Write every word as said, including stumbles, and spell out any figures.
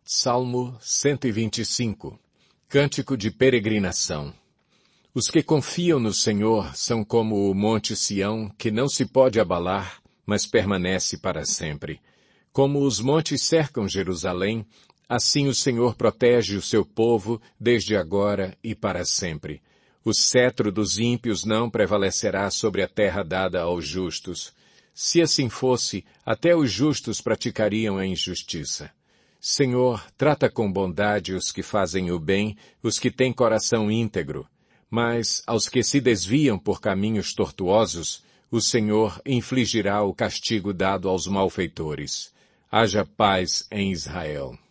Salmo cento e vinte e cinco. Cântico de peregrinação. Os que confiam no Senhor são como o monte Sião, que não se pode abalar, mas permanece para sempre. Como os montes cercam Jerusalém, assim o Senhor protege o seu povo desde agora e para sempre. O cetro dos ímpios não prevalecerá sobre a terra dada aos justos. Se assim fosse, até os justos praticariam a injustiça. Senhor, trata com bondade os que fazem o bem, os que têm coração íntegro. Mas aos que se desviam por caminhos tortuosos, o Senhor infligirá o castigo dado aos malfeitores. Haja paz em Israel.